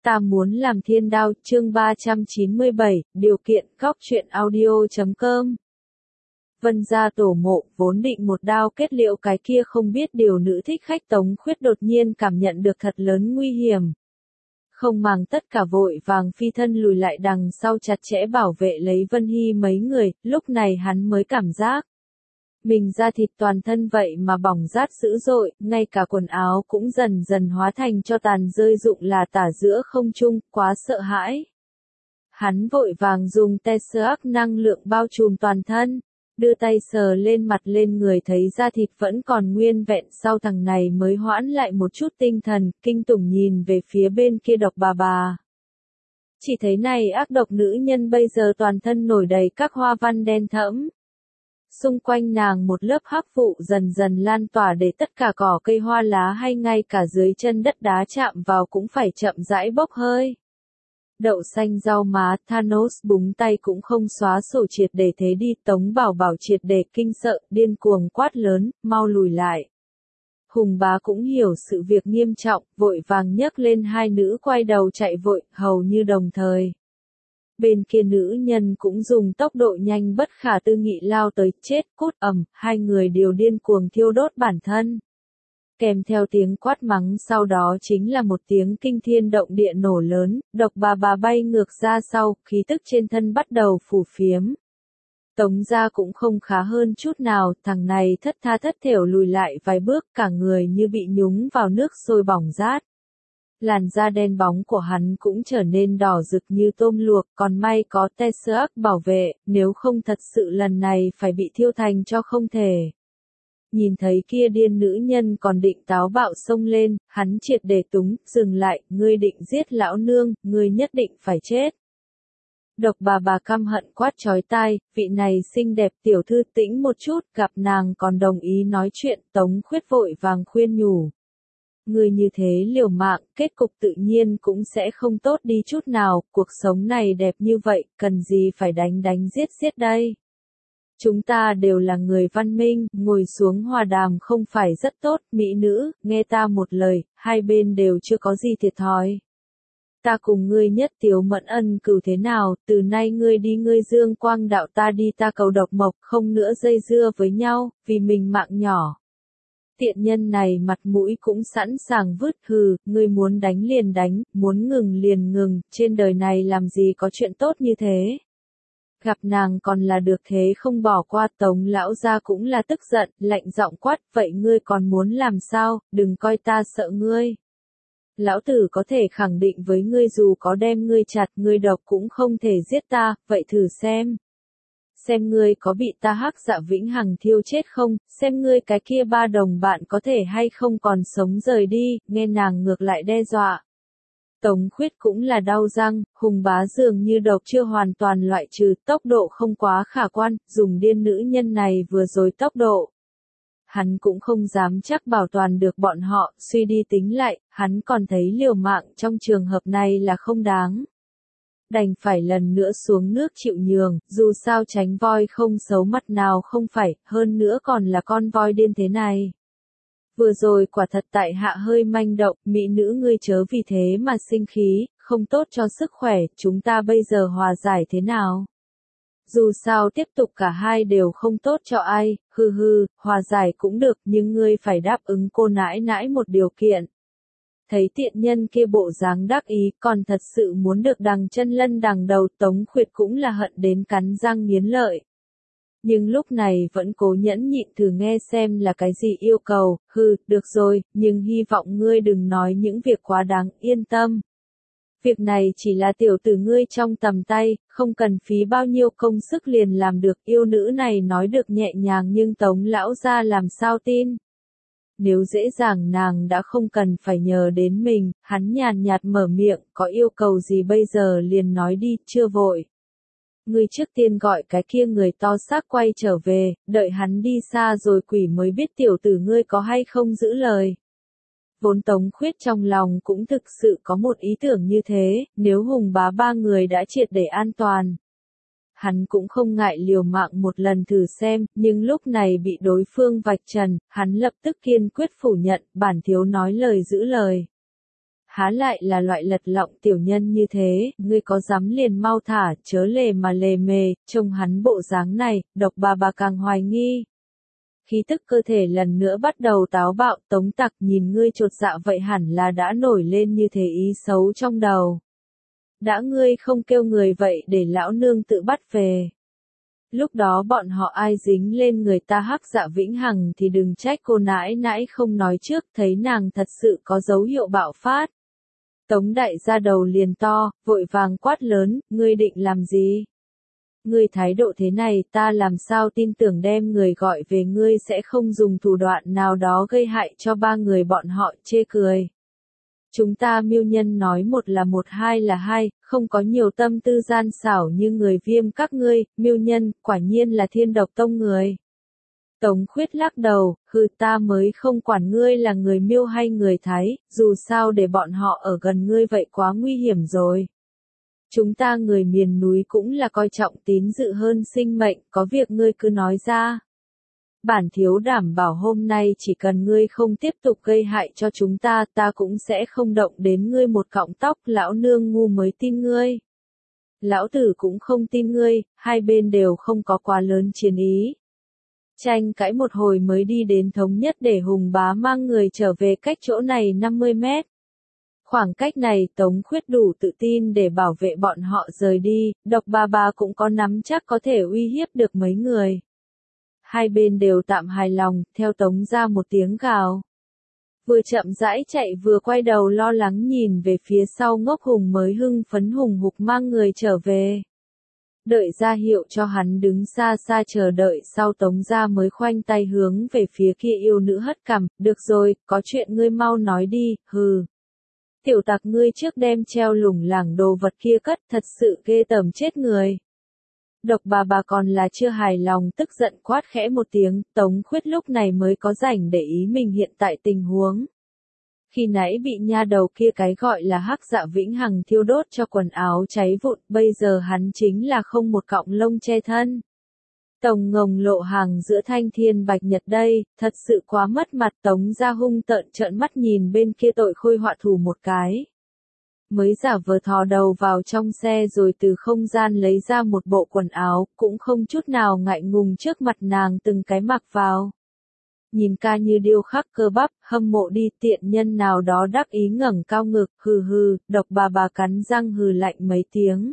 Ta muốn làm thiên đao, chương 397, điều kiện, góc truyện audio.com. Vân gia tổ mộ, vốn định một đao kết liễu cái kia không biết điều nữ thích khách Tống Khuyết đột nhiên cảm nhận được thật lớn nguy hiểm. Không màng tất cả vội vàng phi thân lùi lại đằng sau chặt chẽ bảo vệ lấy Vân Hy mấy người, lúc này hắn mới cảm giác. Mình da thịt toàn thân vậy mà bỏng rát dữ dội, ngay cả quần áo cũng dần dần hóa thành cho tàn rơi rụng là tả giữa không trung, quá sợ hãi. Hắn vội vàng dùng Tesseract năng lượng bao trùm toàn thân, đưa tay sờ lên mặt lên người thấy da thịt vẫn còn nguyên vẹn, sau thằng này mới hoãn lại một chút tinh thần, kinh tủng nhìn về phía bên kia Độc bà. Chỉ thấy này ác độc nữ nhân bây giờ toàn thân nổi đầy các hoa văn đen thẫm. Xung quanh nàng một lớp hắc vụ dần dần lan tỏa để tất cả cỏ cây hoa lá hay ngay cả dưới chân đất đá chạm vào cũng phải chậm rãi bốc hơi. Đậu xanh rau má, Thanos búng tay cũng không xóa sổ triệt để thế đi, Tống Bảo Bảo triệt để kinh sợ, điên cuồng quát lớn, mau lùi lại. Hùng bá cũng hiểu sự việc nghiêm trọng, vội vàng nhấc lên hai nữ quay đầu chạy vội, hầu như đồng thời. Bên kia nữ nhân cũng dùng tốc độ nhanh bất khả tư nghị lao tới, chết cút ầm, hai người đều điên cuồng thiêu đốt bản thân. Kèm theo tiếng quát mắng sau đó chính là một tiếng kinh thiên động địa nổ lớn, Độc bà bay ngược ra sau, khí tức trên thân bắt đầu phù phiếm. Tống gia cũng không khá hơn chút nào, thằng này thất tha thất thểu lùi lại vài bước, cả người như bị nhúng vào nước sôi bỏng rát. Làn da đen bóng của hắn cũng trở nên đỏ rực như tôm luộc, còn may có Tesseract bảo vệ, nếu không thật sự lần này phải bị thiêu thành cho không thể. Nhìn thấy kia điên nữ nhân còn định táo bạo xông lên, hắn triệt để túng, dừng lại, ngươi định giết lão nương, ngươi nhất định phải chết. Độc bà căm hận quát chói tai, vị này xinh đẹp tiểu thư tĩnh một chút, gặp nàng còn đồng ý nói chuyện, Tống Khuyết vội vàng khuyên nhủ. Người như thế liều mạng, kết cục tự nhiên cũng sẽ không tốt đi chút nào, cuộc sống này đẹp như vậy, cần gì phải đánh giết đây. Chúng ta đều là người văn minh, ngồi xuống hòa đàm không phải rất tốt, mỹ nữ, nghe ta một lời, hai bên đều chưa có gì thiệt thòi. Ta cùng ngươi nhất tiếu mẫn ân cửu thế nào, từ nay ngươi đi ngươi dương quang đạo ta đi ta cầu độc mộc, không nữa dây dưa với nhau, vì mình mạng nhỏ. Tiện nhân này mặt mũi cũng sẵn sàng vứt, hừ, ngươi muốn đánh liền đánh, muốn ngừng liền ngừng, trên đời này làm gì có chuyện tốt như thế. Gặp nàng còn là được thế không bỏ qua, Tống lão gia cũng là tức giận, lạnh giọng quát, vậy ngươi còn muốn làm sao, đừng coi ta sợ ngươi. Lão tử có thể khẳng định với ngươi dù có đem ngươi chặt, ngươi độc cũng không thể giết ta, vậy thử xem. Xem ngươi có bị ta hắc dạ vĩnh hằng thiêu chết không, xem ngươi cái kia ba đồng bạn có thể hay không còn sống rời đi, nghe nàng ngược lại đe dọa. Tống Khuyết cũng là đau răng, hùng bá dường như độc chưa hoàn toàn loại trừ, tốc độ không quá khả quan, dùng điên nữ nhân này vừa rồi tốc độ. Hắn cũng không dám chắc bảo toàn được bọn họ, suy đi tính lại, hắn còn thấy liều mạng trong trường hợp này là không đáng. Đành phải lần nữa xuống nước chịu nhường, dù sao tránh voi không xấu mặt nào không phải, hơn nữa còn là con voi điên thế này. Vừa rồi quả thật tại hạ hơi manh động, mỹ nữ ngươi chớ vì thế mà sinh khí, không tốt cho sức khỏe, chúng ta bây giờ hòa giải thế nào? Dù sao tiếp tục cả hai đều không tốt cho ai, hòa giải cũng được nhưng ngươi phải đáp ứng cô nãi nãi một điều kiện. Thấy tiện nhân kia bộ dáng đắc ý còn thật sự muốn được đằng chân lân đằng đầu, Tống Khuyết cũng là hận đến cắn răng nghiến lợi. Nhưng lúc này vẫn cố nhẫn nhịn thử nghe xem là cái gì yêu cầu, được rồi, nhưng hy vọng ngươi đừng nói những việc quá đáng, yên tâm. Việc này chỉ là tiểu tử ngươi trong tầm tay, không cần phí bao nhiêu công sức liền làm được, yêu nữ này nói được nhẹ nhàng nhưng Tống lão gia làm sao tin. Nếu dễ dàng nàng đã không cần phải nhờ đến mình, hắn nhàn nhạt mở miệng, có yêu cầu gì bây giờ liền nói đi, chưa vội. Ngươi trước tiên gọi cái kia người to xác quay trở về, đợi hắn đi xa rồi quỷ mới biết tiểu tử ngươi có hay không giữ lời. Vốn Tống Khuyết trong lòng cũng thực sự có một ý tưởng như thế, nếu hùng bá ba người đã triệt để an toàn. Hắn cũng không ngại liều mạng một lần thử xem, nhưng lúc này bị đối phương vạch trần, hắn lập tức kiên quyết phủ nhận, bản thiếu nói lời giữ lời. há lại là loại lật lọng tiểu nhân như thế, ngươi có dám liền mau thả, chớ lề mà lề mề, trông hắn bộ dáng này, Độc bà càng hoài nghi. Khí tức cơ thể lần nữa bắt đầu táo bạo, Tống Tặc nhìn ngươi chột dạ vậy hẳn là đã nổi lên như thế ý xấu trong đầu. Đã ngươi không kêu người vậy để lão nương tự bắt về. Lúc đó bọn họ ai dính lên người ta Hắc Dạ Vĩnh Hằng thì đừng trách cô nãi nãi không nói trước, thấy nàng thật sự có dấu hiệu bạo phát. Tống đại gia đầu liền to, vội vàng quát lớn, ngươi định làm gì? Ngươi thái độ thế này ta làm sao tin tưởng đem người gọi về ngươi sẽ không dùng thủ đoạn nào đó gây hại cho ba người bọn họ, chê cười. Chúng ta mưu nhân nói một là một, hai là hai, không có nhiều tâm tư gian xảo như người Viêm các ngươi, mưu nhân, quả nhiên là Thiên Độc Tông người. Tống Khuyết lắc đầu, hừ, ta mới không quản ngươi là người Miêu hay người Thái, dù sao để bọn họ ở gần ngươi vậy quá nguy hiểm rồi. Chúng ta người miền núi cũng là coi trọng tín dự hơn sinh mệnh, có việc ngươi cứ nói ra. Bản thiếu đảm bảo hôm nay chỉ cần ngươi không tiếp tục gây hại cho chúng ta, ta cũng sẽ không động đến ngươi một cọng tóc, lão nương ngu mới tin ngươi. Lão tử cũng không tin ngươi, hai bên đều không có quá lớn chiến ý. Tranh cãi một hồi mới đi đến thống nhất để Hùng Bá mang người trở về cách chỗ này 50 mét. Khoảng cách này Tống Khuyết đủ tự tin để bảo vệ bọn họ rời đi, Độc bà cũng có nắm chắc có thể uy hiếp được mấy người. Hai bên đều tạm hài lòng, theo Tống ra một tiếng gào. Vừa chậm rãi chạy vừa quay đầu lo lắng nhìn về phía sau Ngốc Hùng mới hưng phấn hùng hục mang người trở về. Đợi ra hiệu cho hắn đứng xa xa chờ đợi sau Tống ra mới khoanh tay hướng về phía kia yêu nữ hất cằm, được rồi, có chuyện ngươi mau nói đi, hừ. Tiểu tặc ngươi trước đem treo lủng lẳng đồ vật kia cất, thật sự ghê tởm chết người. Độc bà còn là chưa hài lòng tức giận quát khẽ một tiếng, Tống Khuyết lúc này mới có rảnh để ý mình hiện tại tình huống. Khi nãy bị nha đầu kia cái gọi là Hắc Dạ Vĩnh Hằng thiêu đốt cho quần áo cháy vụn, bây giờ hắn chính là không một cọng lông che thân. Tổng ngồng lộ hàng giữa thanh thiên bạch nhật đây, thật sự quá mất mặt. Tống ra hung tợn trợn mắt nhìn bên kia tội khôi họa thủ một cái. Mới giả vờ thò đầu vào trong xe rồi từ không gian lấy ra một bộ quần áo, cũng không chút nào ngại ngùng trước mặt nàng từng cái mặc vào. Nhìn ca như điêu khắc cơ bắp, hâm mộ đi, tiện nhân nào đó đắc ý ngẩng cao ngực, hừ hừ, Độc bà cắn răng hừ lạnh mấy tiếng.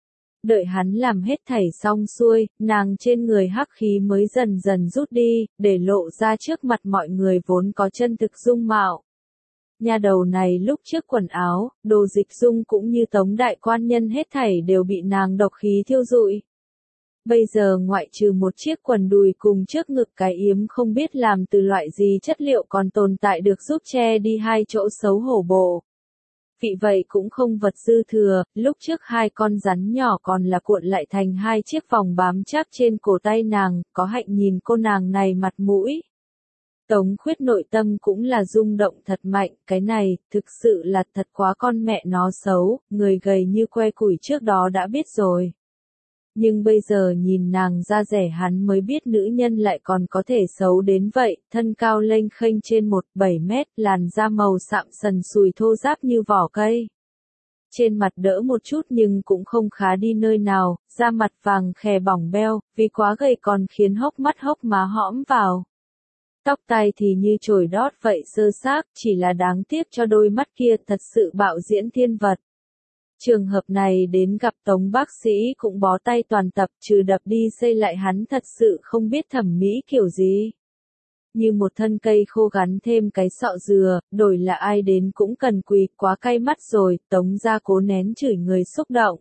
Đợi hắn làm hết thảy xong xuôi, nàng trên người hắc khí mới dần dần rút đi, để lộ ra trước mặt mọi người vốn có chân thực dung mạo. Nhà đầu này lúc trước quần áo, đồ dịch dung cũng như Tống đại quan nhân hết thảy đều bị nàng độc khí thiêu rụi. Bây giờ ngoại trừ một chiếc quần đùi cùng trước ngực cái yếm không biết làm từ loại gì chất liệu còn tồn tại được giúp che đi hai chỗ xấu hổ bộ. Vì vậy cũng không vật dư thừa, lúc trước hai con rắn nhỏ còn là cuộn lại thành hai chiếc vòng bám chắc trên cổ tay nàng, có hạnh nhìn cô nàng này mặt mũi. Tống Khuyết nội tâm cũng là rung động thật mạnh, cái này, thực sự là thật quá con mẹ nó xấu, người gầy như que củi trước đó đã biết rồi. Nhưng bây giờ nhìn nàng ra rẻ hắn mới biết nữ nhân lại còn có thể xấu đến vậy, thân cao lênh khênh trên 1,7 mét, làn da màu sạm sần sùi thô ráp như vỏ cây. Trên mặt đỡ một chút nhưng cũng không khá đi nơi nào, da mặt vàng khè bỏng beo, vì quá gầy còn khiến hốc mắt hốc má hõm vào. Tóc tai thì như chổi đót vậy sơ xác, chỉ là đáng tiếc cho đôi mắt kia thật sự bạo diễn thiên vật. Trường hợp này đến gặp Tống bác sĩ cũng bó tay toàn tập, trừ đập đi xây lại hắn thật sự không biết thẩm mỹ kiểu gì. Như một thân cây khô gắn thêm cái sọ dừa, đổi là ai đến cũng cần quỳ, quá cay mắt rồi, Tống ra cố nén chửi người xúc động.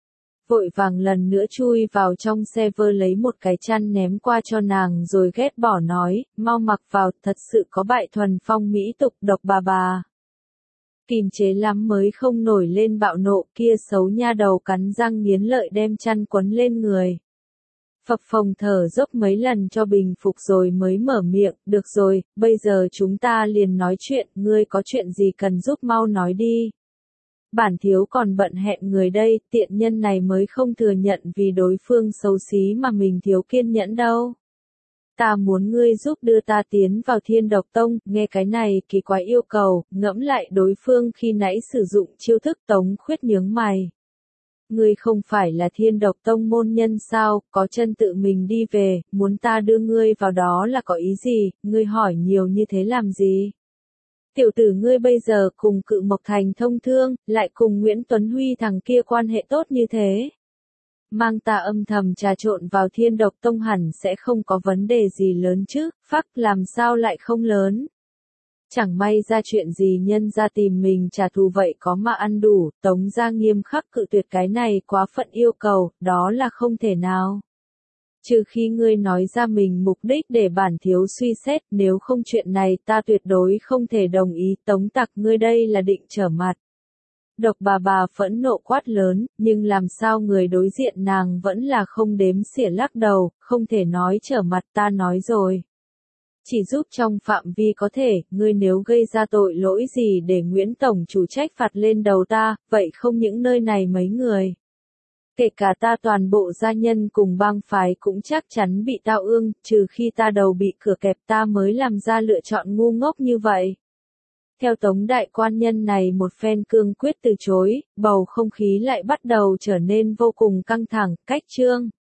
Vội vàng lần nữa chui vào trong xe vơ lấy một cái chăn ném qua cho nàng rồi ghét bỏ nói, mau mặc vào, thật sự có bại thuần phong mỹ tục. Độc bà. Kìm chế lắm mới không nổi lên bạo nộ, kia xấu nha đầu cắn răng nghiến lợi đem chăn quấn lên người. Phập phồng thở dốc mấy lần cho bình phục rồi mới mở miệng, được rồi, bây giờ chúng ta liền nói chuyện, ngươi có chuyện gì cần giúp mau nói đi. Bản thiếu còn bận hẹn người đây, tiện nhân này mới không thừa nhận vì đối phương xấu xí mà mình thiếu kiên nhẫn đâu. Ta muốn ngươi giúp đưa ta tiến vào Thiên Độc Tông, nghe cái này kỳ quái yêu cầu, ngẫm lại đối phương khi nãy sử dụng chiêu thức. Tống Khuyết nhướng mày. Ngươi không phải là Thiên Độc Tông môn nhân sao, có chân tự mình đi về, muốn ta đưa ngươi vào đó là có ý gì, ngươi hỏi nhiều như thế làm gì? Tiểu tử ngươi bây giờ cùng Cự Mộc Thành thông thương, lại cùng Nguyễn Tuấn Huy thằng kia quan hệ tốt như thế. Mang ta âm thầm trà trộn vào Thiên Độc Tông hẳn sẽ không có vấn đề gì lớn chứ, phắc làm sao lại không lớn. Chẳng may ra chuyện gì nhân ra tìm mình trả thù vậy có mà ăn đủ, Tống gia nghiêm khắc cự tuyệt cái này quá phận yêu cầu, đó là không thể nào. Trừ khi ngươi nói ra mình mục đích để bản thiếu suy xét, nếu không chuyện này ta tuyệt đối không thể đồng ý. Tống Tặc ngươi đây là định trở mặt. Độc bà phẫn nộ quát lớn, nhưng làm sao người đối diện nàng vẫn là không đếm xỉa lắc đầu, không thể nói trở mặt, ta nói rồi. Chỉ giúp trong phạm vi có thể, ngươi nếu gây ra tội lỗi gì để Nguyễn Tổng chủ trách phạt lên đầu ta, vậy không những nơi này mấy người. Kể cả ta toàn bộ gia nhân cùng bang phái cũng chắc chắn bị tao ương, trừ khi ta đầu bị cửa kẹp ta mới làm ra lựa chọn ngu ngốc như vậy. Theo Tống đại quan nhân này một phen cương quyết từ chối, bầu không khí lại bắt đầu trở nên vô cùng căng thẳng. Cách chương